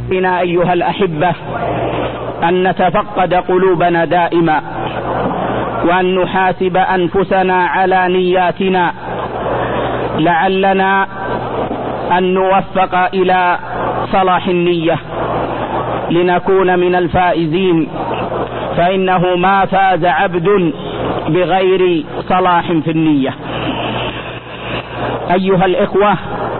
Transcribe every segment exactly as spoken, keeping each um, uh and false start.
إنا أيها الأحبة أن نتفقد قلوبنا دائما، وأن نحاسب أنفسنا على نياتنا، لعلنا أن نوفق إلى صلاح النية لنكون من الفائزين، فإنه ما فاز عبد بغير صلاح في النية. أيها الإخوة،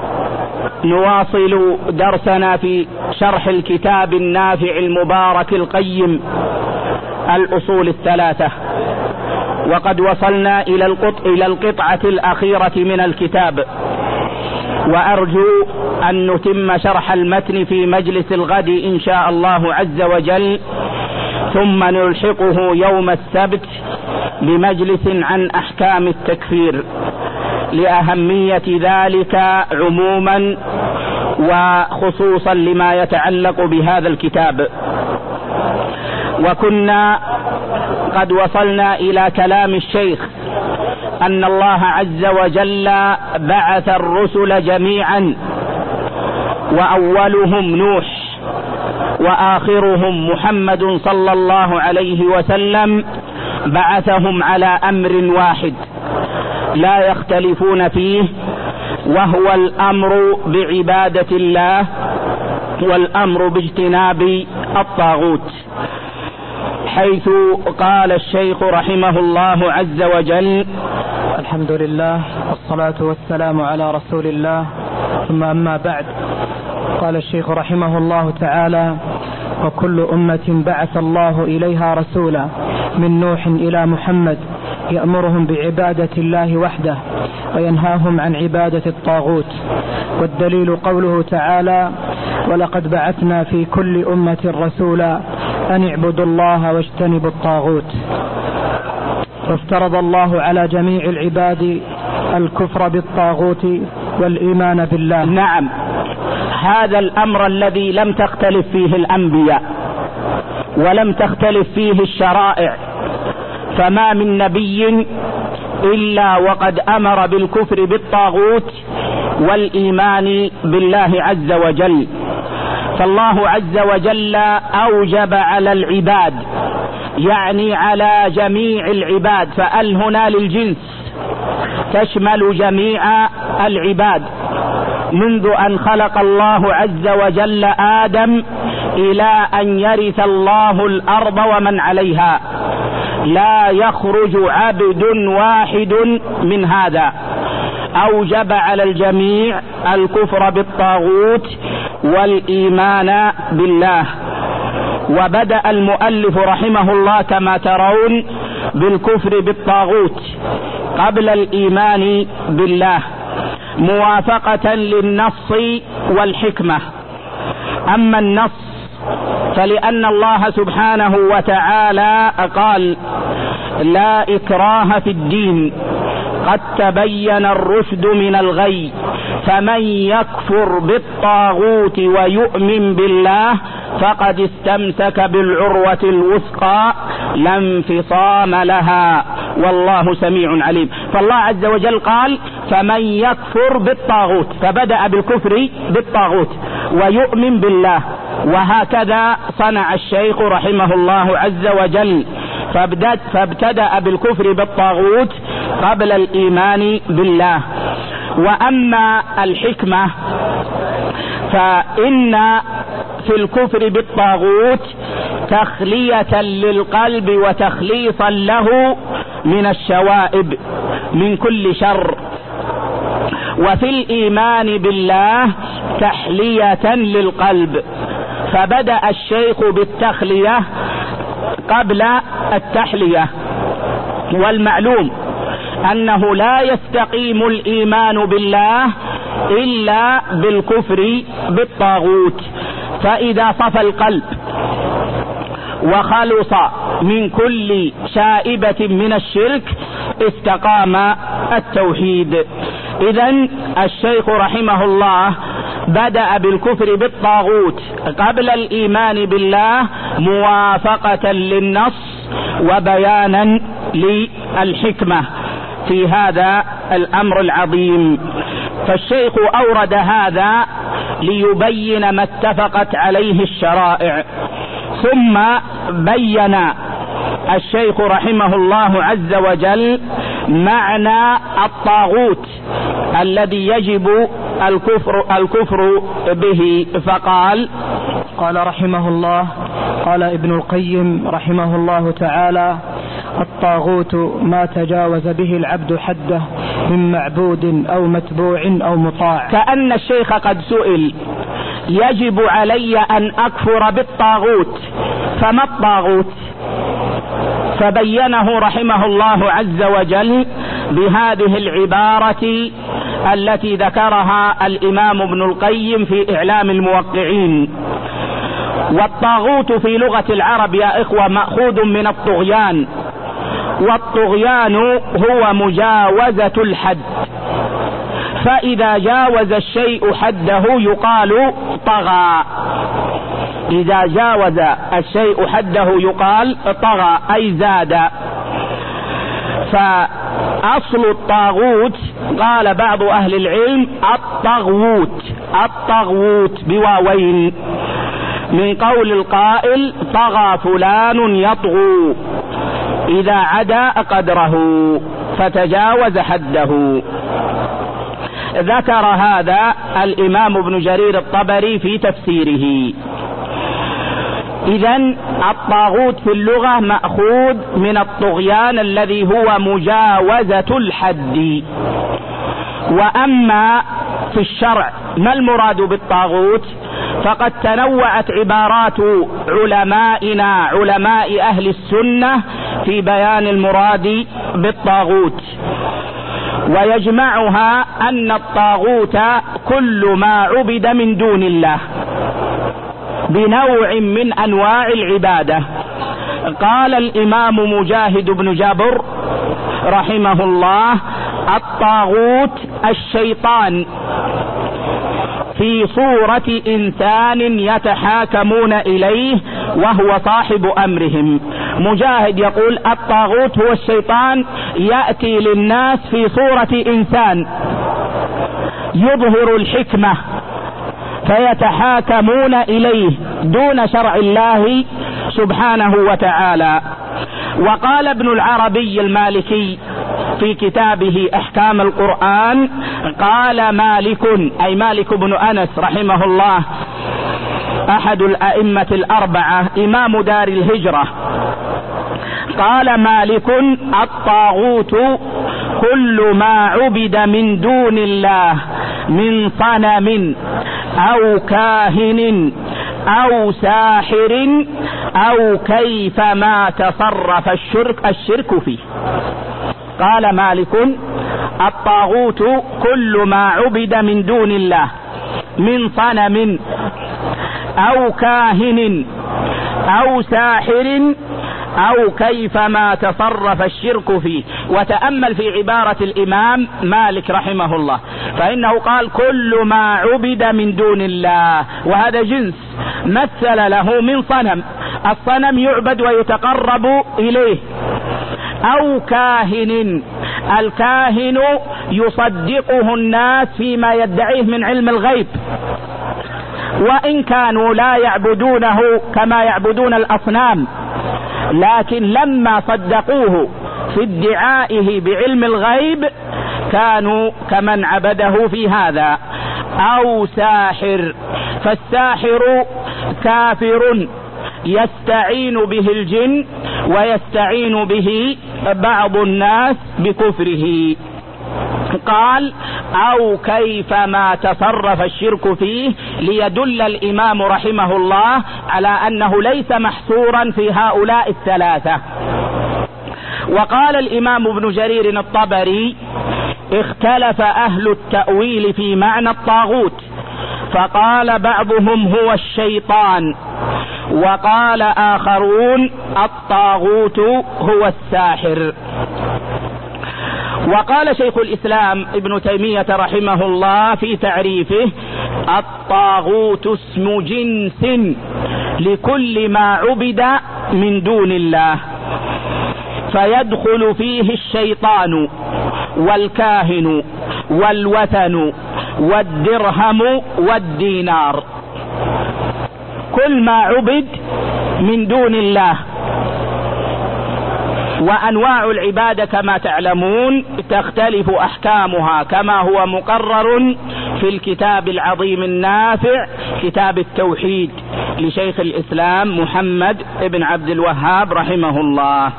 نواصل درسنا في شرح الكتاب النافع المبارك القيم الأصول الثلاثة، وقد وصلنا إلى إلى القطعة الأخيرة من الكتاب، وأرجو أن نتم شرح المتن في مجلس الغد إن شاء الله عز وجل، ثم نلحقه يوم السبت بمجلس عن أحكام التكفير لأهمية ذلك عموما وخصوصا لما يتعلق بهذا الكتاب. وكنا قد وصلنا إلى كلام الشيخ أن الله عز وجل بعث الرسل جميعا، وأولهم نوح وآخرهم محمد صلى الله عليه وسلم، بعثهم على أمر واحد لا يختلفون فيه، وهو الأمر بعبادة الله والأمر باجتناب الطاغوت، حيث قال الشيخ رحمه الله عز وجل: الحمد لله والصلاة والسلام على رسول الله، ثم أما بعد. قال الشيخ رحمه الله تعالى: وكل أمة بعث الله إليها رسولا من نوح إلى محمد يأمرهم بعبادة الله وحده وينهاهم عن عبادة الطاغوت. والدليل قوله تعالى: ولقد بعثنا في كل أمة رسولا أن اعبدوا الله واجتنبوا الطاغوت. وافترض الله على جميع العباد الكفر بالطاغوت والإيمان بالله. نعم، هذا الأمر الذي لم تختلف فيه الأنبياء ولم تختلف فيه الشرائع، فما من نبي إلا وقد أمر بالكفر بالطاغوت والإيمان بالله عز وجل. فالله عز وجل أوجب على العباد، يعني على جميع العباد، فأل هنا للجنس تشمل جميع العباد منذ أن خلق الله عز وجل آدم إلى أن يرث الله الأرض ومن عليها، لا يخرج عبد واحد من هذا. أوجب على الجميع الكفر بالطاغوت والإيمان بالله. وبدأ المؤلف رحمه الله كما ترون بالكفر بالطاغوت قبل الإيمان بالله، موافقة للنص والحكمة. أما النص فلأن الله سبحانه وتعالى قال: لا إكراه في الدين قد تبين الرشد من الغي، فمن يكفر بالطاغوت ويؤمن بالله فقد استمسك بالعروة الوثقى لا انفصام لها والله سميع عليم. فالله عز وجل قال: فمن يكفر بالطاغوت، فبدأ بالكفر بالطاغوت ويؤمن بالله. وهكذا صنع الشيخ رحمه الله عز وجل، فابتدأ بالكفر بالطاغوت قبل الإيمان بالله. وأما الحكمة فإن في الكفر بالطاغوت تخلية للقلب وتخليصا له من الشوائب من كل شر، وفي الإيمان بالله تحلية للقلب. فبدأ الشيخ بالتخلية قبل التحلية. والمعلوم أنه لا يستقيم الإيمان بالله إلا بالكفر بالطاغوت، فإذا صفى القلب وخلص من كل شائبة من الشرك استقام التوحيد. إذن الشيخ رحمه الله بدأ بالكفر بالطاغوت قبل الإيمان بالله موافقة للنص وبيانا للحكمة في هذا الأمر العظيم. فالشيخ أورد هذا ليبين ما اتفقت عليه الشرائع. ثم بين الشيخ رحمه الله عز وجل معنى الطاغوت الذي يجب الكفر, الكفر به، فقال: قال رحمه الله: قال ابن القيم رحمه الله تعالى: الطاغوت ما تجاوز به العبد حده من معبود أو متبوع أو مطاع. كأن الشيخ قد سئل: يجب علي أن أكفر بالطاغوت، فما الطاغوت؟ فبينه رحمه الله عز وجل بهذه العبارة التي ذكرها الإمام ابن القيم في إعلام الموقعين: والطاغوت في لغة العرب يا إخوة مأخوذ من الطغيان، والطغيان هو مجاوزة الحد، فإذا جاوز الشيء حده يقال طغى. إذا جاوز الشيء حده يقال طغى أي زاد. فأصل الطاغوت قال بعض أهل العلم الطغوت، الطغوت بواوين، من قول القائل: طغى فلان يطغو، إذا عدا قدره فتجاوز حده. ذكر هذا الإمام ابن جرير الطبري في تفسيره. إذن الطاغوت في اللغة مأخوذ من الطغيان الذي هو مجاوزة الحد. وأما في الشرع ما المراد بالطاغوت؟ فقد تنوعت عبارات علمائنا علماء أهل السنة في بيان المراد بالطاغوت، ويجمعها أن الطاغوت كل ما عبد من دون الله بنوع من أنواع العبادة. قال الإمام مجاهد بن جابر رحمه الله: الطاغوت الشيطان في صورة إنسان يتحاكمون إليه وهو صاحب أمرهم. مجاهد يقول: الطاغوت هو الشيطان يأتي للناس في صورة إنسان يظهر الحكمة فيتحاكمون إليه دون شرع الله سبحانه وتعالى. وقال ابن العربي المالكي في كتابه أحكام القرآن: قال مالك، أي مالك بن أنس رحمه الله، أحد الأئمة الأربعة إمام دار الهجرة، قال مالك: الطاغوت كل ما عبد من دون الله من صنم أو كاهن أو ساحر أو كيفما تصرف الشرك, الشرك فيه. قال مالك: الطاغوت كل ما عبد من دون الله من صنم أو كاهن أو ساحر أو كيفما تصرف الشرك فيه. وتأمل في عبارة الإمام مالك رحمه الله، فإنه قال: كل ما عبد من دون الله، وهذا جنس مثل له من صنم، الصنم يعبد ويتقرب إليه، أو كاهن، الكاهن يصدقه الناس فيما يدعيه من علم الغيب، وإن كانوا لا يعبدونه كما يعبدون الأصنام، لكن لما صدقوه في ادعائه بعلم الغيب كانوا كمن عبده في هذا. أو ساحر، فالساحر كافر يستعين به الجن ويستعين به بعض الناس بكفره. قال: أو كيفما تصرف الشرك فيه، ليدل الإمام رحمه الله على أنه ليس محصورا في هؤلاء الثلاثة. وقال الإمام ابن جرير الطبري: اختلف أهل التأويل في معنى الطاغوت، فقال بعضهم هو الشيطان، وقال آخرون الطاغوت هو الساحر. وقال شيخ الإسلام ابن تيمية رحمه الله في تعريفه: الطاغوت اسم جنس لكل ما عبد من دون الله، فيدخل فيه الشيطان والكاهن والوثن والدرهم والدينار. كل ما عبد من دون الله. وأنواع العبادة كما تعلمون تختلف أحكامها كما هو مقرر في الكتاب العظيم النافع كتاب التوحيد لشيخ الإسلام محمد بن عبد الوهاب رحمه الله.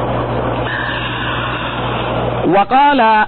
وقال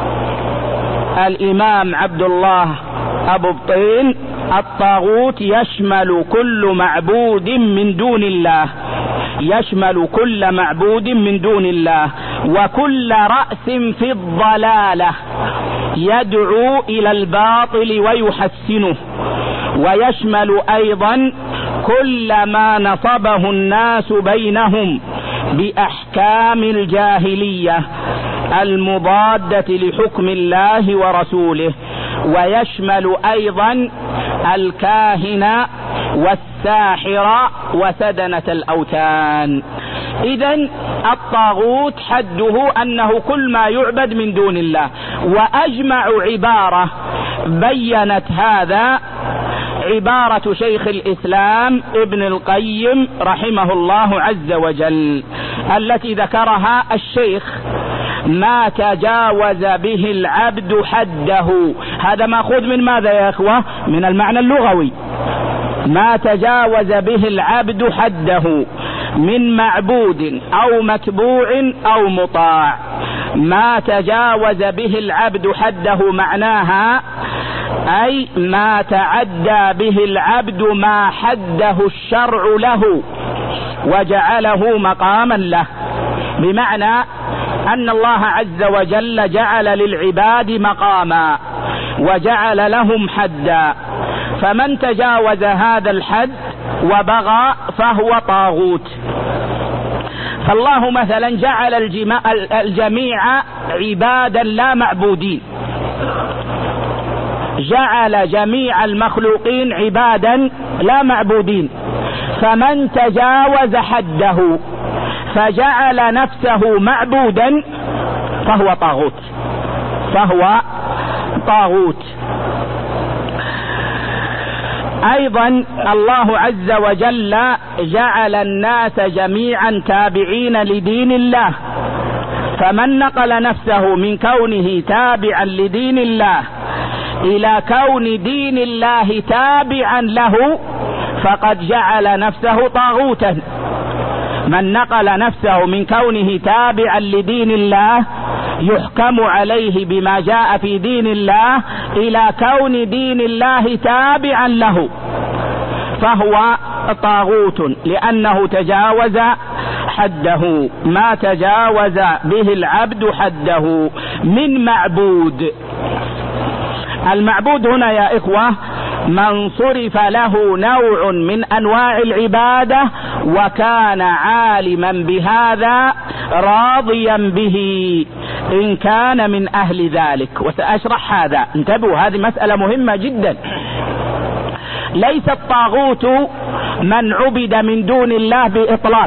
الإمام عبد الله أبو بطين: الطاغوت يشمل كل معبود من دون الله، يشمل كل معبود من دون الله، وكل رأس في الضلالة يدعو إلى الباطل ويحسنه، ويشمل أيضا كل ما نصبه الناس بينهم بأحكام الجاهلية المضادة لحكم الله ورسوله، ويشمل أيضا الكاهن والساحر وسدنة الأوثان. إذن الطاغوت حده أنه كل ما يعبد من دون الله. وأجمع عبارة بينت هذا عبارة شيخ الإسلام ابن القيم رحمه الله عز وجل التي ذكرها الشيخ: ما تجاوز به العبد حده. هذا مأخوذ من ماذا يا إخوة؟ من المعنى اللغوي. ما تجاوز به العبد حده من معبود أو متبوع أو مطاع. ما تجاوز به العبد حده معناها أي ما تعدى به العبد ما حده الشرع له وجعله مقاما له، بمعنى أن الله عز وجل جعل للعباد مقاما وجعل لهم حدا، فمن تجاوز هذا الحد وبغى فهو طاغوت. فالله مثلا جعل الجميع عبادا لا معبودين، جعل جميع المخلوقين عبادا لا معبودين، فمن تجاوز حده فجعل نفسه معبودا فهو طاغوت، فهو طاغوت. أيضا الله عز وجل جعل الناس جميعا تابعين لدين الله، فمن نقل نفسه من كونه تابعا لدين الله إلى كون دين الله تابعا له فقد جعل نفسه طاغوتا. من نقل نفسه من كونه تابعا لدين الله يحكم عليه بما جاء في دين الله إلى كون دين الله تابعا له فهو طاغوت، لأنه تجاوز حده. ما تجاوز به العبد حده من معبود. المعبود هنا يا إخوة من صرف له نوع من أنواع العبادة وكان عالما بهذا راضيا به إن كان من أهل ذلك، وسأشرح هذا. انتبهوا، هذه مسألة مهمة جدا. ليس الطاغوت من عبد من دون الله بإطلاق،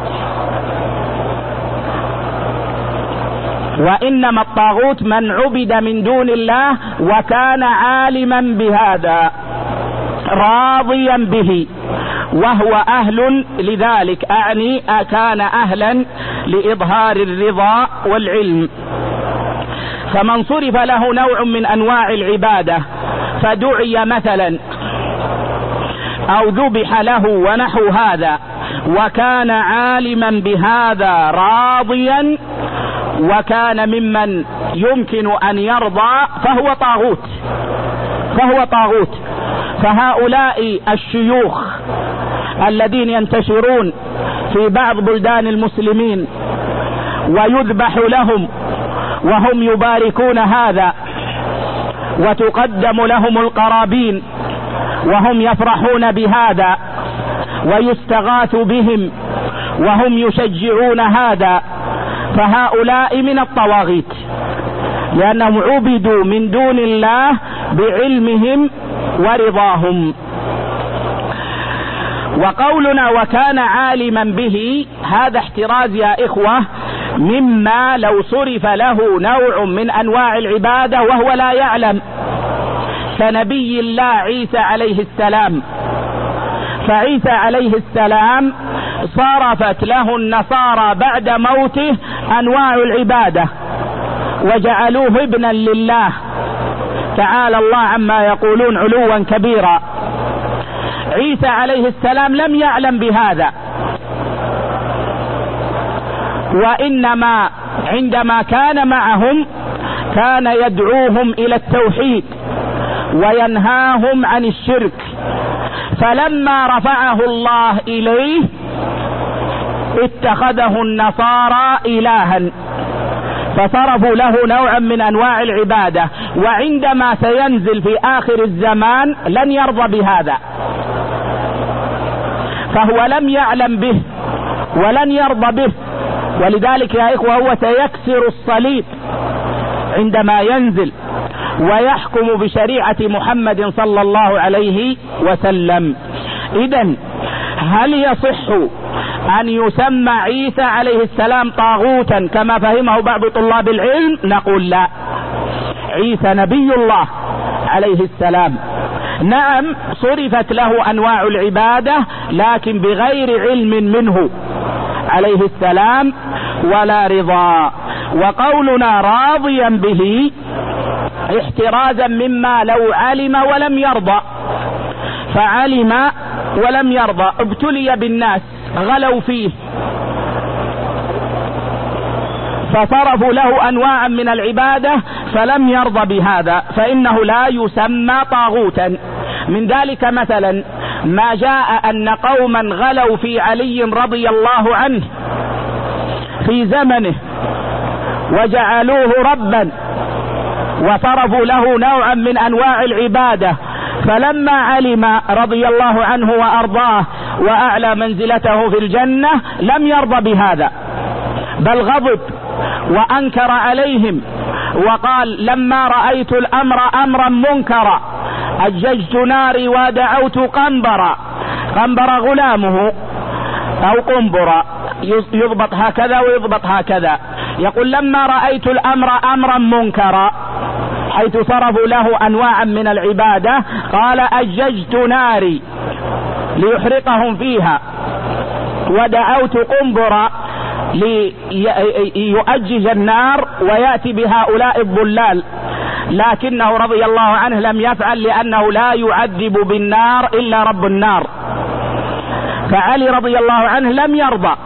وإنما الطاغوت من عبد من دون الله وكان عالما بهذا راضيا به وهو أهل لذلك، أعني كان أهلا لإظهار الرضا والعلم. فمن صرف له نوع من أنواع العبادة فدعي مثلا أو ذبح له ونحو هذا وكان عالما بهذا راضيا وكان ممن يمكن أن يرضى فهو طاغوت، فهو طاغوت. فهؤلاء الشيوخ الذين ينتشرون في بعض بلدان المسلمين ويذبح لهم وهم يباركون هذا وتقدم لهم القرابين وهم يفرحون بهذا ويستغاث بهم وهم يشجعون هذا، فهؤلاء من الطواغيت لأنهم عبدوا من دون الله بعلمهم ورضاهم. وقولنا وكان عالما به هذا احتراز يا إخوة مما لو صرف له نوع من أنواع العبادة وهو لا يعلم، كنبي الله عيسى عليه السلام. فعيسى عليه السلام صرفت له النصارى بعد موته أنواع العبادة وجعلوه ابنا لله، تعالى الله عما يقولون علوا كبيرا. عيسى عليه السلام لم يعلم بهذا، وإنما عندما كان معهم كان يدعوهم إلى التوحيد وينهاهم عن الشرك، فلما رفعه الله إليه اتخذه النصارى إلها فصرفوا له نوعا من أنواع العبادة، وعندما سينزل في آخر الزمان لن يرضى بهذا، فهو لم يعلم به ولن يرضى به. ولذلك يا إخوة هو سيكسر الصليب عندما ينزل ويحكم بشريعة محمد صلى الله عليه وسلم. إذن هل يصح أن يسمى عيسى عليه السلام طاغوتا كما فهمه بعض طلاب العلم؟ نقول لا، عيسى نبي الله عليه السلام، نعم صرفت له أنواع العبادة لكن بغير علم منه عليه السلام ولا رضا. وقولنا راضيا به احترازا مما لو علم ولم يرضى، فعلم ولم يرضى، ابتلي بالناس غلوا فيه فصرفوا له أنواعا من العبادة فلم يرضى بهذا، فإنه لا يسمى طاغوتا. من ذلك مثلا ما جاء أن قوما غلوا في علي رضي الله عنه في زمنه وجعلوه ربا وصرفوا له نوعا من أنواع العبادة، فلما علم رضي الله عنه وأرضاه وأعلى منزلته في الجنة لم يرضى بهذا، بل غضب وأنكر عليهم وقال لما رأيت الأمر أمرا منكرا أججت ناري ودعوت قنبرا. قنبر غلامه أو قنبرا يضبط هكذا ويضبط هكذا، يقول لما رأيت الأمر أمرا منكرا حيث صرفوا له أنواعا من العبادة قال أججت ناري ليحرقهم فيها ودعوت قنبرا ليؤجج النار ويأتي بهؤلاء الضلال، لكنه رضي الله عنه لم يفعل لأنه لا يعذب بالنار إلا رب النار، فعلي رضي الله عنه لم يرضى.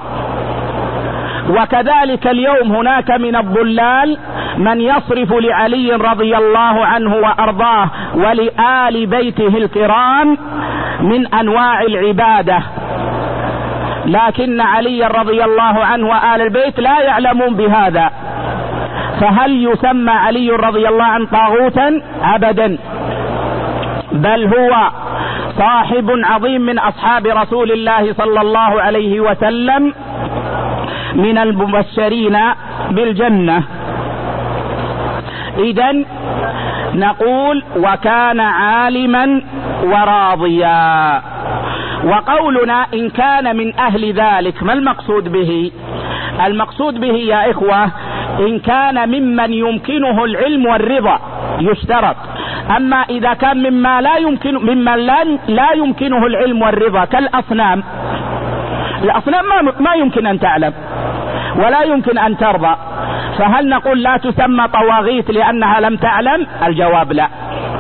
وكذلك اليوم هناك من الضلال من يصرف لعلي رضي الله عنه وأرضاه ولآل بيته الكرام من أنواع العبادة، لكن علي رضي الله عنه وآل البيت لا يعلمون بهذا، فهل يسمى علي رضي الله عنه طاغوتا؟ أبدا، بل هو صاحب عظيم من أصحاب رسول الله صلى الله عليه وسلم من المبشرين بالجنة. إذن نقول وكان عالما وراضيا. وقولنا إن كان من أهل ذلك ما المقصود به؟ المقصود به يا إخوة إن كان ممن يمكنه العلم والرضا يشترط، أما إذا كان مما لا يمكن ممن لا يمكنه العلم والرضا كالأصنام، الأصنام ما يمكن أن تعلم ولا يمكن أن ترضى، فهل نقول لا تسمى طواغيت لأنها لم تعلم؟ الجواب لا،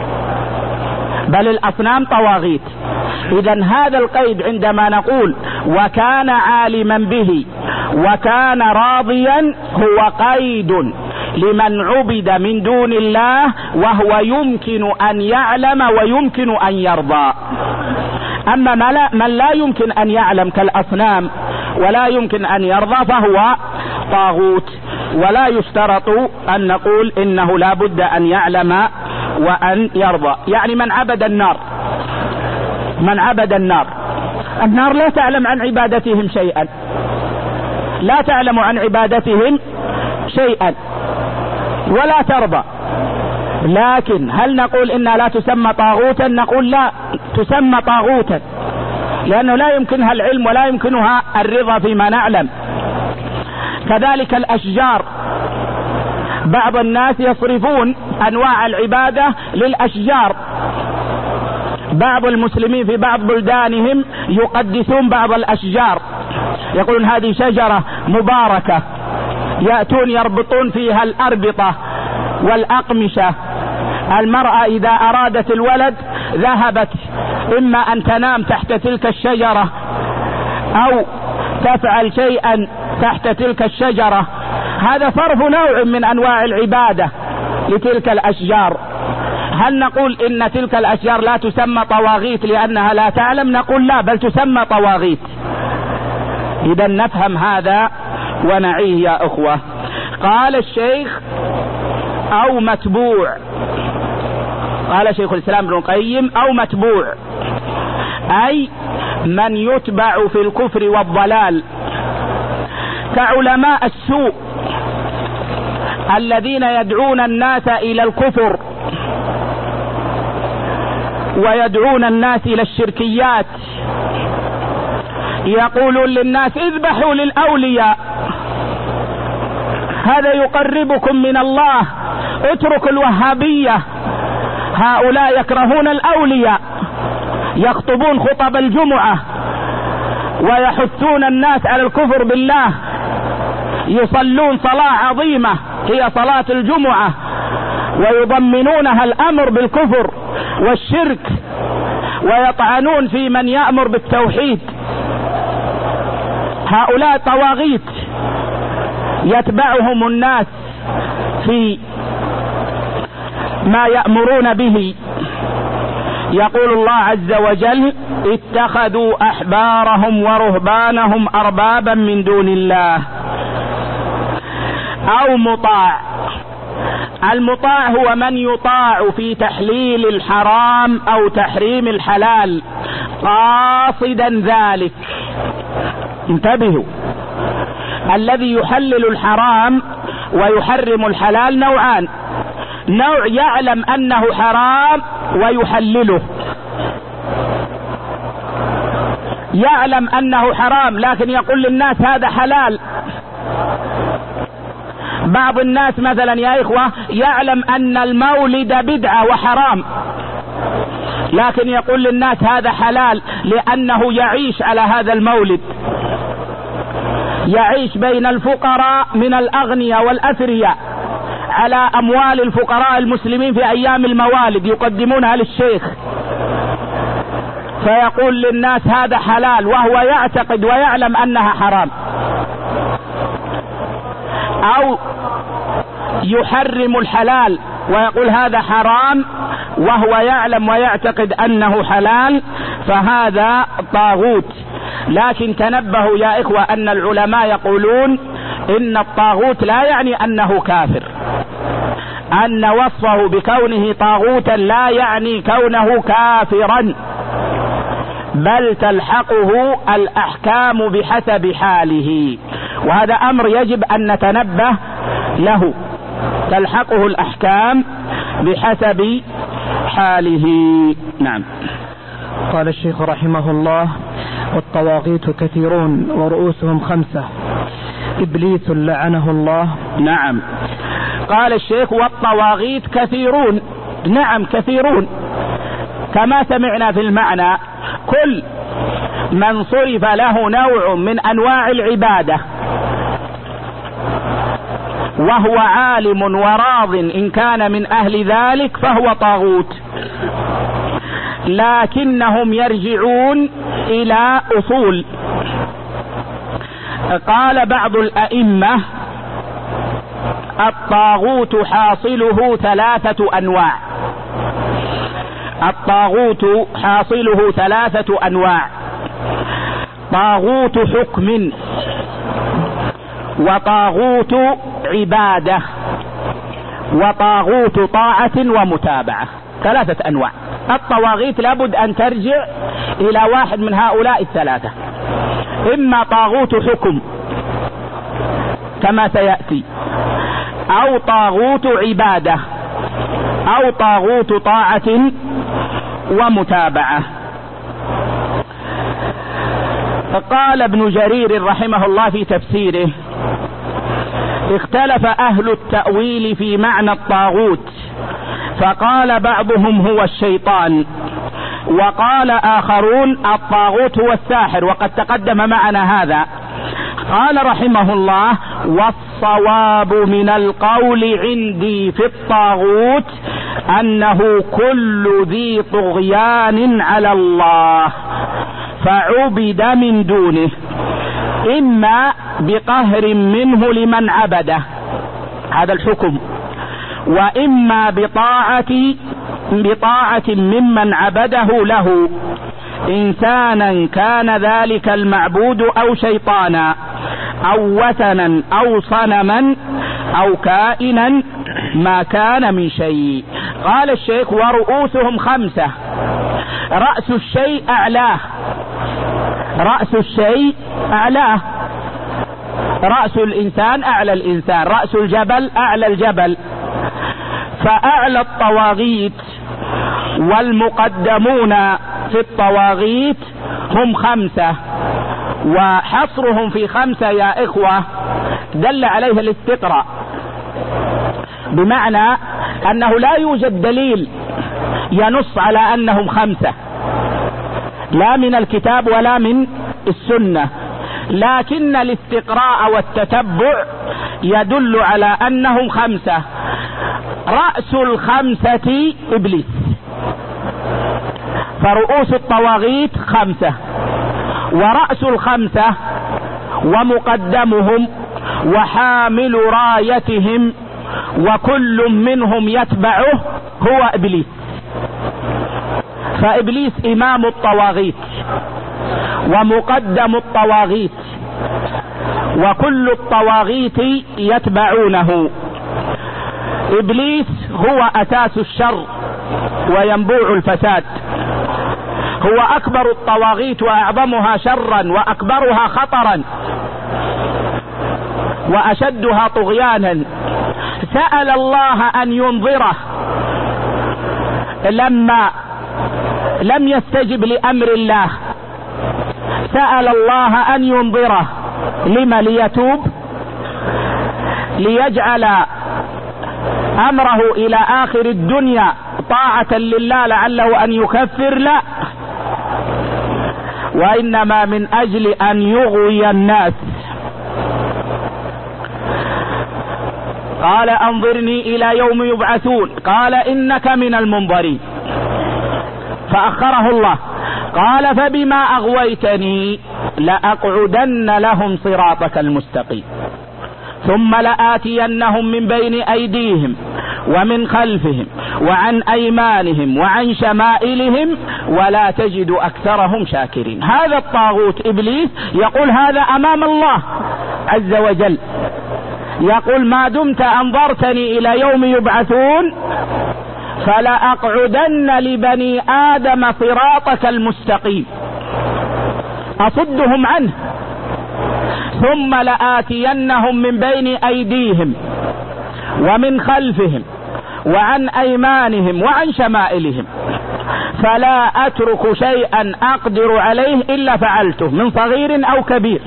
بل الأصنام طواغيت. إذن هذا القيد عندما نقول وكان عالما به وكان راضيا هو قيد لمن عبد من دون الله وهو يمكن أن يعلم ويمكن أن يرضى. أما من لا يمكن أن يعلم كالأصنام ولا يمكن أن يرضى فهو طاغوت، ولا يشترط أن نقول إنه لا بد أن يعلم وأن يرضى. يعني من عبد النار من عبد النار النار لا تعلم عن عبادتهم شيئا، لا تعلم عن عبادتهم شيئا ولا ترضى، لكن هل نقول إنها لا تسمى طاغوتا؟ نقول لا، تسمى طاغوتا لأنه لا يمكنها العلم ولا يمكنها الرضا فيما نعلم. كذلك الأشجار بعض الناس يصرفون أنواع العبادة للأشجار. بعض المسلمين في بعض بلدانهم يقدسون بعض الأشجار، يقولون هذه شجرة مباركة، يأتون يربطون فيها الأربطة والأقمشة. المرأة إذا أرادت الولد ذهبت إما أن تنام تحت تلك الشجرة أو تفعل شيئا تحت تلك الشجرة. هذا صرف نوع من أنواع العبادة لتلك الأشجار. هل نقول إن تلك الأشجار لا تسمى طواغيت لأنها لا تعلم؟ نقول لا، بل تسمى طواغيت. إذا نفهم هذا ونعيه يا أخوة. قال الشيخ أو متبوع، قال شيخ الإسلام ابن القيم أو متبوع، أي من يتبع في الكفر والضلال كعلماء السوء الذين يدعون الناس إلى الكفر ويدعون الناس إلى الشركيات، يقولون للناس اذبحوا للأولياء هذا يقربكم من الله، اتركوا الوهابية، هؤلاء يكرهون الأولياء، يخطبون خطب الجمعة ويحثون الناس على الكفر بالله، يصلون صلاة عظيمة هي صلاة الجمعة ويضمنونها الأمر بالكفر والشرك، ويطعنون في من يأمر بالتوحيد. هؤلاء طواغيت يتبعهم الناس في ما يأمرون به. يقول الله عز وجل اتخذوا أحبارهم ورهبانهم أربابا من دون الله. أو مطاع، المطاع هو من يطاع في تحليل الحرام أو تحريم الحلال قاصدا ذلك. انتبهوا، الذي يحلل الحرام ويحرم الحلال نوعان، نوع يعلم أنه حرام ويحلله، يعلم أنه حرام لكن يقول للناس هذا حلال. بعض الناس مثلا يا إخوة يعلم أن المولد بدعة وحرام لكن يقول للناس هذا حلال لأنه يعيش على هذا المولد، يعيش بين الفقراء من الأغنياء والأثرياء على أموال الفقراء المسلمين في أيام الموالد يقدمونها للشيخ، فيقول للناس هذا حلال وهو يعتقد ويعلم أنها حرام. أو يحرم الحلال ويقول هذا حرام وهو يعلم ويعتقد أنه حلال، فهذا طاغوت. لكن تنبهوا يا إخوة أن العلماء يقولون إن الطاغوت لا يعني أنه كافر، أن وصفه بكونه طاغوتا لا يعني كونه كافرا، بل تلحقه الأحكام بحسب حاله، وهذا أمر يجب أن نتنبه له، تلحقه الأحكام بحسب حاله. نعم. قال الشيخ رحمه الله والطواغيت كثيرون ورؤوسهم خمسة، إبليس لعنه الله. نعم. قال الشيخ والطواغيت كثيرون، نعم كثيرون، كما سمعنا في المعنى كل من صرف له نوع من أنواع العبادة وهو عالم وراض إن كان من أهل ذلك فهو طاغوت، لكنهم يرجعون إلى أصول. قال بعض الأئمة الطاغوت حاصله ثلاثة أنواع، الطاغوت حاصله ثلاثة أنواع: طاغوت حكم، وطاغوت عبادة، وطاغوت طاعة ومتابعة. ثلاثة أنواع. الطواغيت لابد أن ترجع إلى واحد من هؤلاء الثلاثة، إما طاغوت حكم كما سيأتي، أو طاغوت عبادة، أو طاغوت طاعة ومتابعة. فقال ابن جرير رحمه الله في تفسيره: اختلف أهل التأويل في معنى الطاغوت، فقال بعضهم هو الشيطان، وقال آخرون الطاغوت هو الساحر، وقد تقدم معنا هذا. قال رحمه الله: والصواب من القول عندي في الطاغوت أنه كل ذي طغيان على الله فعبد من دونه، إما بقهر منه لمن عبده، هذا الحكم، وإما بطاعة بطاعة ممن عبده له، إنسانا كان ذلك المعبود أو شيطانا أو وثنا أو صنما أو كائنا ما كان من شيء. قال الشيخ: ورؤوسهم خمسة، رأس الشيء أعلاه، رأس الشيء أعلاه، رأس الإنسان أعلى الإنسان، رأس الجبل أعلى الجبل. فأعلى الطواغيت والمقدمون في الطواغيت هم خمسة، وحصرهم في خمسة يا إخوة دل عليه الاستقراء، بمعنى أنه لا يوجد دليل ينص على أنهم خمسة، لا من الكتاب ولا من السنة، لكن الاستقراء والتتبع يدل على أنهم خمسة. رأس الخمسة إبليس، فرؤوس الطواغيت خمسة، ورأس الخمسة ومقدمهم وحامل رايتهم وكل منهم يتبعه هو إبليس. فإبليس إمام الطواغيت ومقدم الطواغيت، وكل الطواغيت يتبعونه. إبليس هو أساس الشر وينبوع الفساد، هو أكبر الطواغيت وأعظمها شرا وأكبرها خطرا وأشدها طغيانا. سأل الله أن ينظره لما لم يستجب لأمر الله، سأل الله أن ينظره لما؟ ليتوب، ليجعل أمره إلى آخر الدنيا طاعة لله لعله أن يكفر، لا، وإنما من أجل أن يغوي الناس. قال: أنظرني إلى يوم يبعثون، قال: إنك من المنظرين، فأخره الله. قال: فبما أغويتني لأقعدن لهم صراطك المستقيم ثم لآتينهم من بين أيديهم ومن خلفهم وعن أيمانهم وعن شمائلهم ولا تجد أكثرهم شاكرين. هذا الطاغوت إبليس يقول هذا أمام الله عز وجل، يقول: ما دمت أنظرتني إلى يوم يبعثون فلأقعدن لبني آدم صراطك المستقيم، أصدهم عنه، ثم لآتينهم من بين أيديهم ومن خلفهم وعن أيمانهم وعن شمائلهم فلا أترك شيئا أقدر عليه إلا فعلته من صغير أو كبير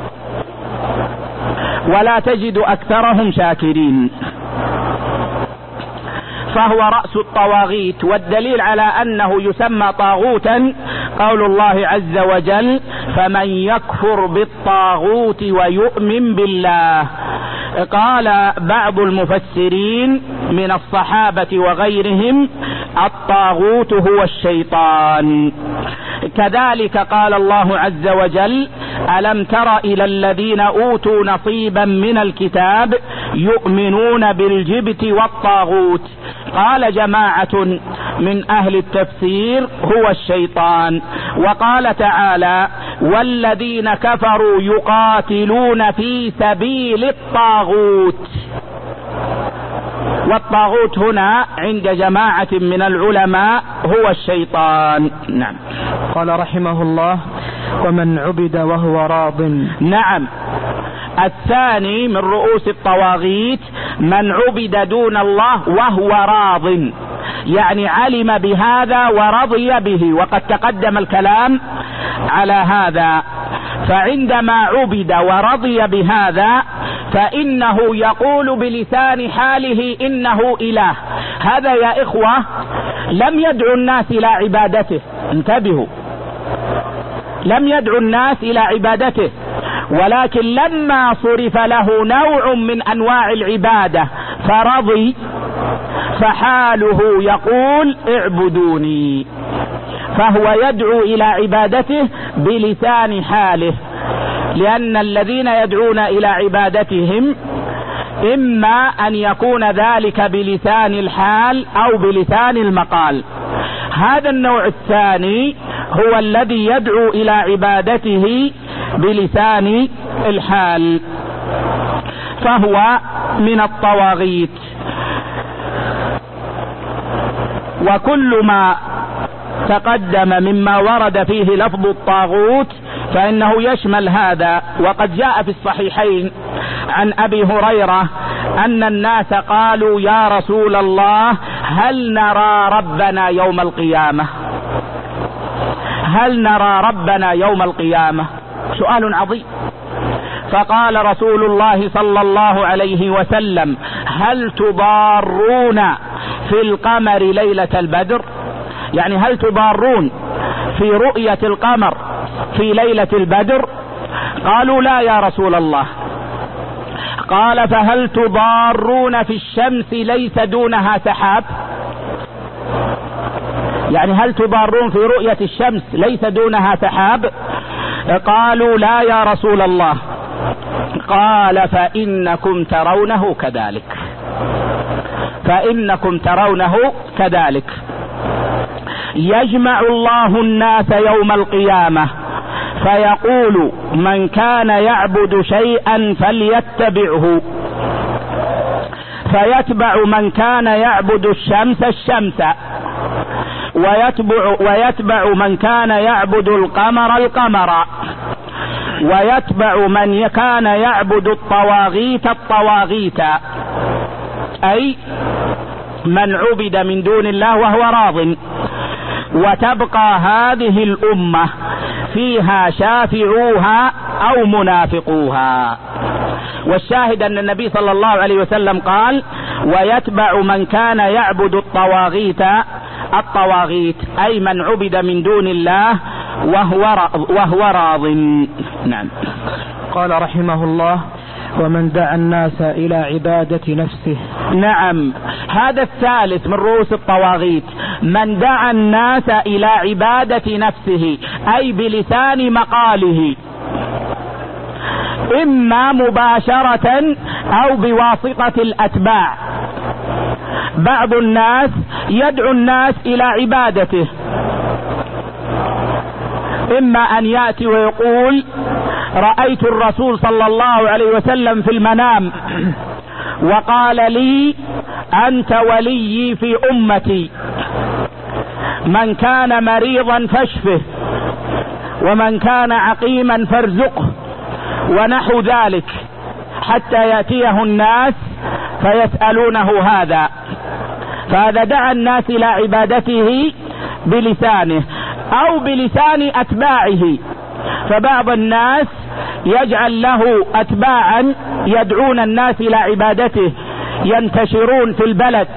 ولا تجد أكثرهم شاكرين. فهو رأس الطواغيت، والدليل على أنه يسمى طاغوتا قول الله عز وجل: فمن يكفر بالطاغوت ويؤمن بالله. قال بعض المفسرين من الصحابة وغيرهم: الطاغوت هو الشيطان. كذلك قال الله عز وجل: ألم تر إلى الذين أوتوا نصيبا من الكتاب يؤمنون بالجبت والطاغوت. قال جماعة من أهل التفسير: هو الشيطان. وقال تعالى: والذين كفروا يقاتلون في سبيل الطاغوت. والطاغوت هنا عند جماعة من العلماء هو الشيطان. نعم. قال رحمه الله: ومن عبد وهو راض. نعم. الثاني من رؤوس الطواغيت من عبد دون الله وهو راض، يعني علم بهذا ورضي به، وقد تقدم الكلام على هذا. فعندما عبد ورضي بهذا فإنه يقول بلسان حاله إنه إله. هذا يا إخوة لم يدعو الناس إلى عبادته، انتبهوا، لم يدعو الناس إلى عبادته، ولكن لما صرف له نوع من أنواع العبادة فرضي، فحاله يقول اعبدوني، فهو يدعو إلى عبادته بلسان حاله، لأن الذين يدعون إلى عبادتهم إما أن يكون ذلك بلسان الحال أو بلسان المقال. هذا النوع الثاني هو الذي يدعو إلى عبادته بلسان الحال، فهو من الطواغيت. وكل ما تقدم مما ورد فيه لفظ الطاغوت فإنه يشمل هذا. وقد جاء في الصحيحين عن أبي هريرة أن الناس قالوا يا رسول الله هل نرى ربنا يوم القيامة، هل نرى ربنا يوم القيامة؟ سؤال عظيم. فقال رسول الله صلى الله عليه وسلم هل تضارون في القمر ليلة البدر؟ يعني هل تضارون في رؤية القمر في ليلة البدر؟ قالوا لا يا رسول الله. قال فهل تضارون في الشمس ليس دونها سحاب؟ يعني هل تضارون في رؤية الشمس ليس دونها سحاب؟ قالوا لا يا رسول الله. قال فإنكم ترونه كذلك، فإنكم ترونه كذلك. يجمع الله الناس يوم القيامة فيقول من كان يعبد شيئا فليتبعه، فيتبع من كان يعبد الشمس الشمس، ويتبع, ويتبع من كان يعبد القمر القمر، ويتبع من كان يعبد الطواغيت الطواغيت، أي من عبد من دون الله وهو راض. وتبقى هذه الأمة فيها شافعوها أو منافقوها. والشاهد أن النبي صلى الله عليه وسلم قال ويتبع من كان يعبد الطواغيت الطواغيت، أي من عبد من دون الله وهو وهو راض. نعم. قال رحمه الله ومن دعا الناس إلى عبادة نفسه. نعم، هذا الثالث من رؤوس الطواغيت، من دعا الناس إلى عبادة نفسه، أي بلسان مقاله، إما مباشرة أو بواسطة الأتباع. بعض الناس يدعو الناس إلى عبادته، إما أن يأتي ويقول رأيت الرسول صلى الله عليه وسلم في المنام وقال لي أنت ولي في أمتي، من كان مريضا فاشفه، ومن كان عقيما فارزقه، ونحو ذلك، حتى يأتيه الناس فيسألونه هذا. فهذا دعا الناس إلى عبادته بلسانه أو بلسان أتباعه. فبعض الناس يجعل له أتباعا يدعون الناس إلى عبادته، ينتشرون في البلد،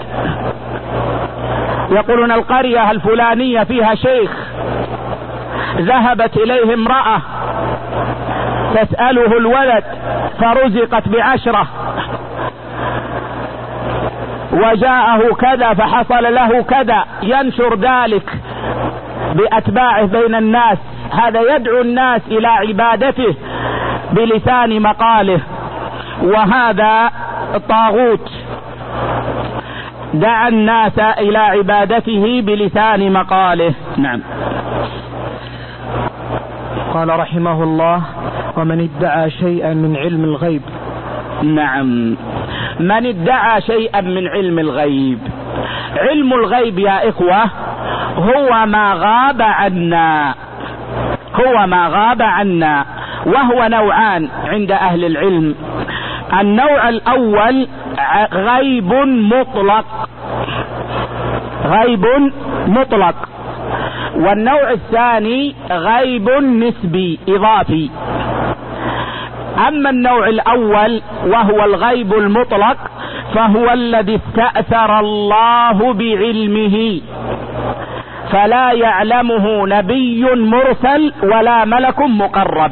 يقولون القرية الفلانية فيها شيخ ذهبت إليه امرأة تسأله الولد فرزقت بعشرة، وجاءه كذا فحصل له كذا، ينشر ذلك بأتباعه بين الناس. هذا يدعو الناس إلى عبادته بلسان مقاله، وهذا طاغوت، دعا الناس إلى عبادته بلسان مقاله. نعم. قال رحمه الله ومن ادعى شيئا من علم الغيب. نعم، من ادعى شيئا من علم الغيب. علم الغيب يا إخوة هو ما غاب عنا، هو ما غاب عنا، وهو نوعان عند أهل العلم. النوع الأول غيب مطلق، غيب مطلق، والنوع الثاني غيب نسبي إضافي. أما النوع الأول وهو الغيب المطلق فهو الذي استأثر الله بعلمه، فلا يعلمه نبي مرسل ولا ملك مقرب،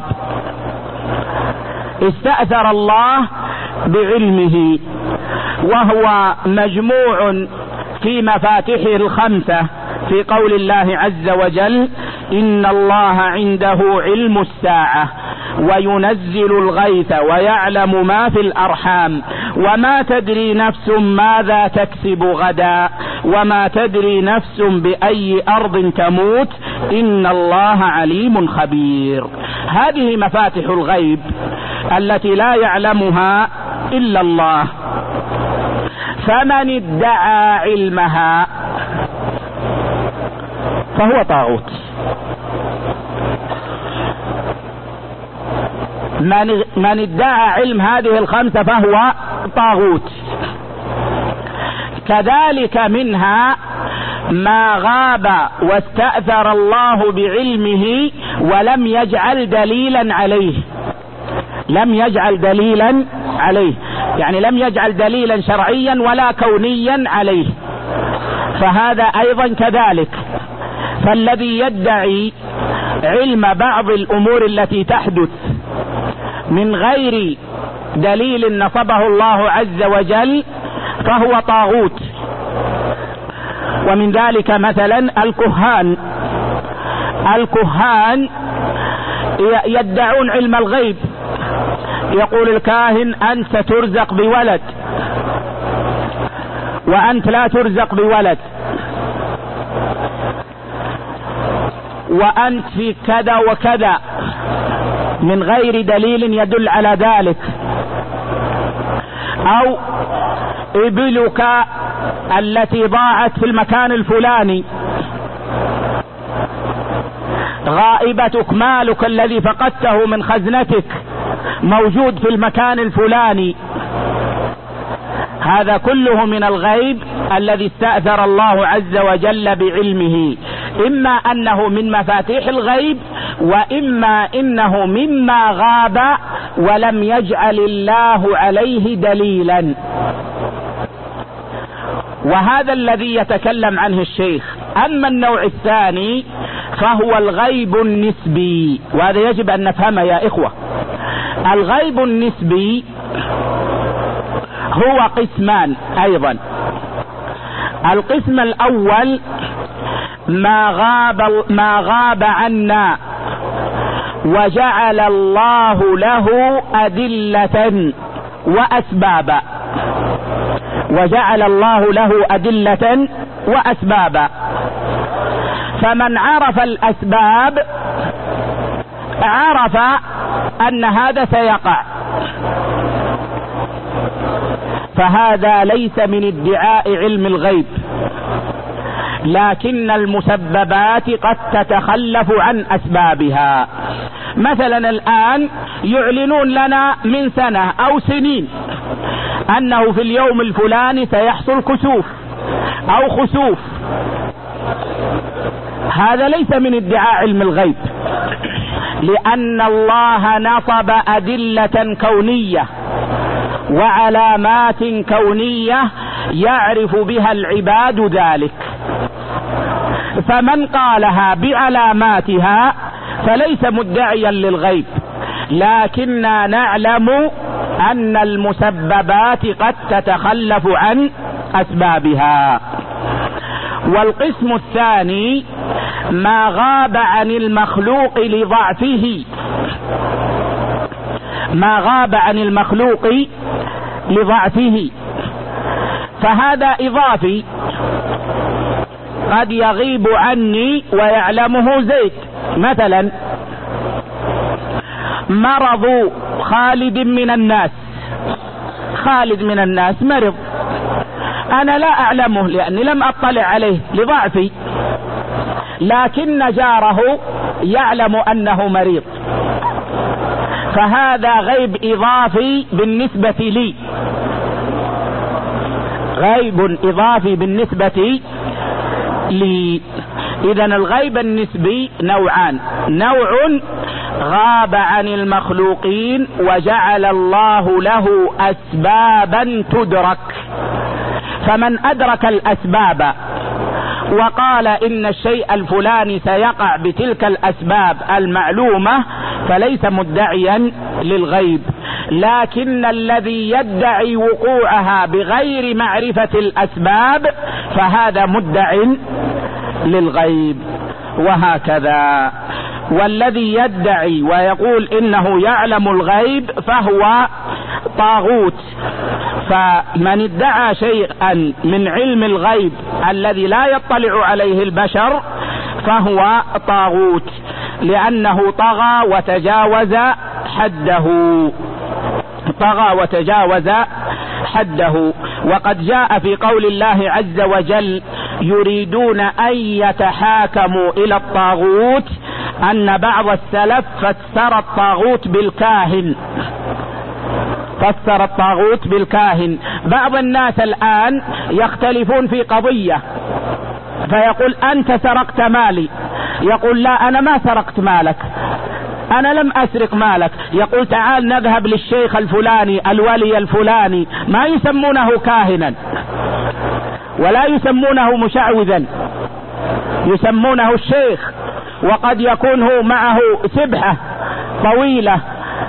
استأثر الله بعلمه، وهو مجموع في مفاتيحه الخمسة في قول الله عز وجل: إن الله عنده علم الساعة وينزل الغيث ويعلم ما في الأرحام وما تدري نفس ماذا تكسب غدا وما تدري نفس بأي أرض تموت إن الله عليم خبير. هذه مفاتيح الغيب التي لا يعلمها إلا الله. فمن ادعى علمها فهو طاغوت. من, من ادعى علم هذه الخمسة فهو طاغوت. كذلك منها ما غاب واستأثر الله بعلمه ولم يجعل دليلا عليه، لم يجعل دليلا عليه يعني لم يجعل دليلا شرعيا ولا كونيا عليه، فهذا أيضا كذلك. فالذي يدعي علم بعض الأمور التي تحدث من غير دليل نصبه الله عز وجل فهو طاغوت. ومن ذلك مثلا الكهان، الكهان يدعون علم الغيب، يقول الكاهن: أنت ترزق بولد وأنت لا ترزق بولد، وأنت في كذا وكذا، من غير دليل يدل على ذلك. أو إبلك التي ضاعت في المكان الفلاني، غائبتك، مالك الذي فقدته من خزنتك موجود في المكان الفلاني. هذا كله من الغيب الذي استأثر الله عز وجل بعلمه، إما أنه من مفاتيح الغيب وإما إنه مما غاب ولم يجعل الله عليه دليلا. وهذا الذي يتكلم عنه الشيخ. أما النوع الثاني فهو الغيب النسبي، وهذا يجب أن نفهمه يا إخوة. الغيب النسبي هو قسمان أيضا. القسم الأول ما غاب ما غاب عنا وجعل الله له أدلة وأسبابا، وجعل الله له أدلة وأسبابا. فمن عرف الأسباب عرف أن هذا سيقع، فهذا ليس من ادعاء علم الغيب، لكن المسببات قد تتخلف عن أسبابها. مثلا الآن يعلنون لنا من سنة أو سنين أنه في اليوم الفلاني سيحصل كسوف أو خسوف، هذا ليس من ادعاء علم الغيب، لأن الله نصب أدلة كونية وعلامات كونية يعرف بها العباد ذلك، فمن قالها بعلاماتها فليس مدعيا للغيب، لكننا نعلم أن المسببات قد تتخلف عن أسبابها. والقسم الثاني ما غاب عن المخلوق لضعفه، ما غاب عن المخلوق لضعفه، فهذا إضافي، قد يغيب عني ويعلمه زيد. مثلا مرض خالد من الناس، خالد من الناس مرض، أنا لا أعلمه لأني لم أطلع عليه لضعفي، لكن جاره يعلم أنه مريض، فهذا غيب إضافي بالنسبة لي، غيب إضافي بالنسبة لي. إذن الغيب النسبي نوعان: نوع غاب عن المخلوقين وجعل الله له أسبابا تدرك. فمن أدرك الأسباب وقال إن الشيء الفلاني سيقع بتلك الأسباب المعلومة فليس مدعيا للغيب، لكن الذي يدعي وقوعها بغير معرفة الأسباب فهذا مدع للغيب. وهكذا، والذي يدعي ويقول إنه يعلم الغيب فهو طاغوت. فمن ادعى شيئا من علم الغيب الذي لا يطلع عليه البشر فهو طاغوت، لأنه طغى وتجاوز حده، طغى وتجاوز حده. وقد جاء في قول الله عز وجل: يريدون أن يتحاكموا إلى الطاغوت، أن بعض السلف فسر الطاغوت بالكاهن، فسر الطاغوت بالكاهن. بعض الناس الآن يختلفون في قضية، فيقول: أنت سرقت مالي، يقول: لا، أنا ما سرقت مالك، أنا لم أسرق مالك. يقول: تعال نذهب للشيخ الفلاني الولي الفلاني، ما يسمونه كاهنا ولا يسمونه مشعوذا، يسمونه الشيخ، وقد يكون هو معه سبحة طويلة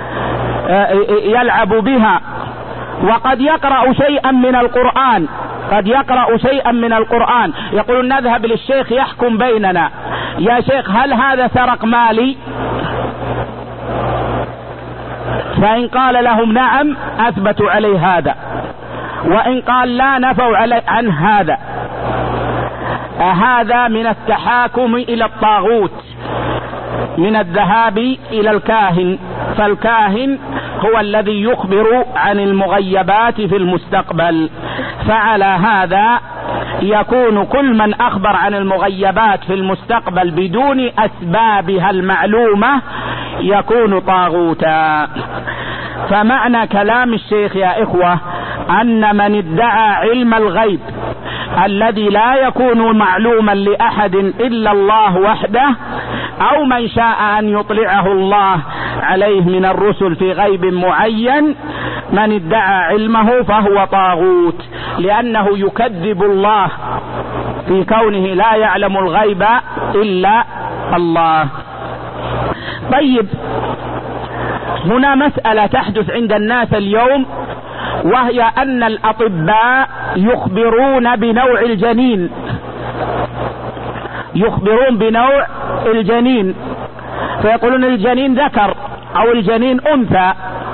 يلعب بها، وقد يقرأ شيئا من القرآن، قد يقرأ شيئا من القرآن. يقول: نذهب للشيخ يحكم بيننا، يا شيخ هل هذا سرق مالي؟ فإن قال لهم نعم أثبتوا عليه هذا، وإن قال لا نفوا عن هذا. هذا من التحاكم إلى الطاغوت، من الذهاب إلى الكاهن. فالكاهن هو الذي يخبر عن المغيبات في المستقبل، فعلى هذا يكون كل من أخبر عن المغيبات في المستقبل بدون أسبابها المعلومة يكون طاغوتا. فمعنى كلام الشيخ يا إخوة أن من ادعى علم الغيب الذي لا يكون معلوما لأحد إلا الله وحده، أو من شاء أن يطلعه الله عليه من الرسل في غيب معين، من ادعى علمه فهو طاغوت، لأنه يكذب الله في كونه لا يعلم الغيب إلا الله. طيب، هنا مسألة تحدث عند الناس اليوم، وهي أن الأطباء يخبرون بنوع الجنين، يخبرون بنوع الجنين، فيقولون الجنين ذكر أو الجنين أنثى.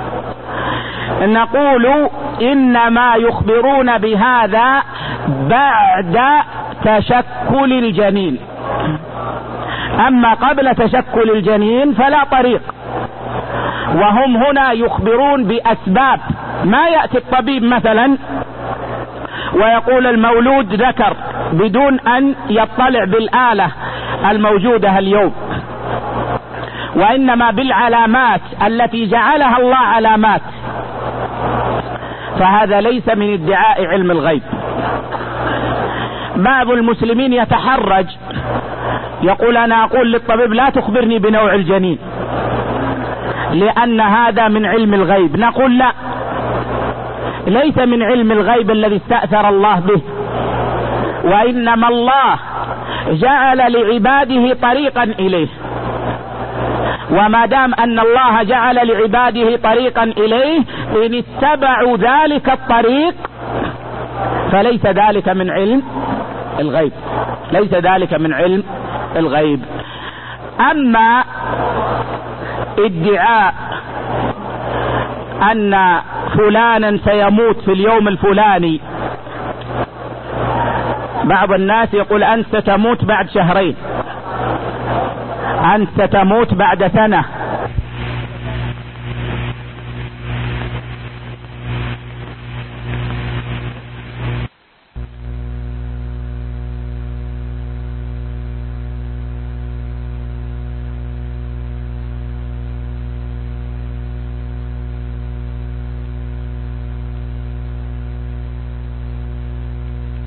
نقول إنما يخبرون بهذا بعد تشكل الجنين، أما قبل تشكل الجنين فلا طريق. وهم هنا يخبرون بأسباب، ما يأتي الطبيب مثلا ويقول المولود ذكر بدون أن يطلع بالآلة الموجودة اليوم، وإنما بالعلامات التي جعلها الله علامات، فهذا ليس من ادعاء علم الغيب. بعض المسلمين يتحرج، يقول: أنا أقول للطبيب لا تخبرني بنوع الجنين لأن هذا من علم الغيب. نقول: لا، ليس من علم الغيب الذي استأثر الله به، وإنما الله جعل لعباده طريقا إليه، وما دام أن الله جعل لعباده طريقا إليه إن اتبعوا ذلك الطريق فليس ذلك من علم الغيب، ليس ذلك من علم الغيب. أما ادعاء أن فلانا سيموت في اليوم الفلاني، بعض الناس يقول: أنت ستموت بعد شهرين، أنت ستموت بعد سنة،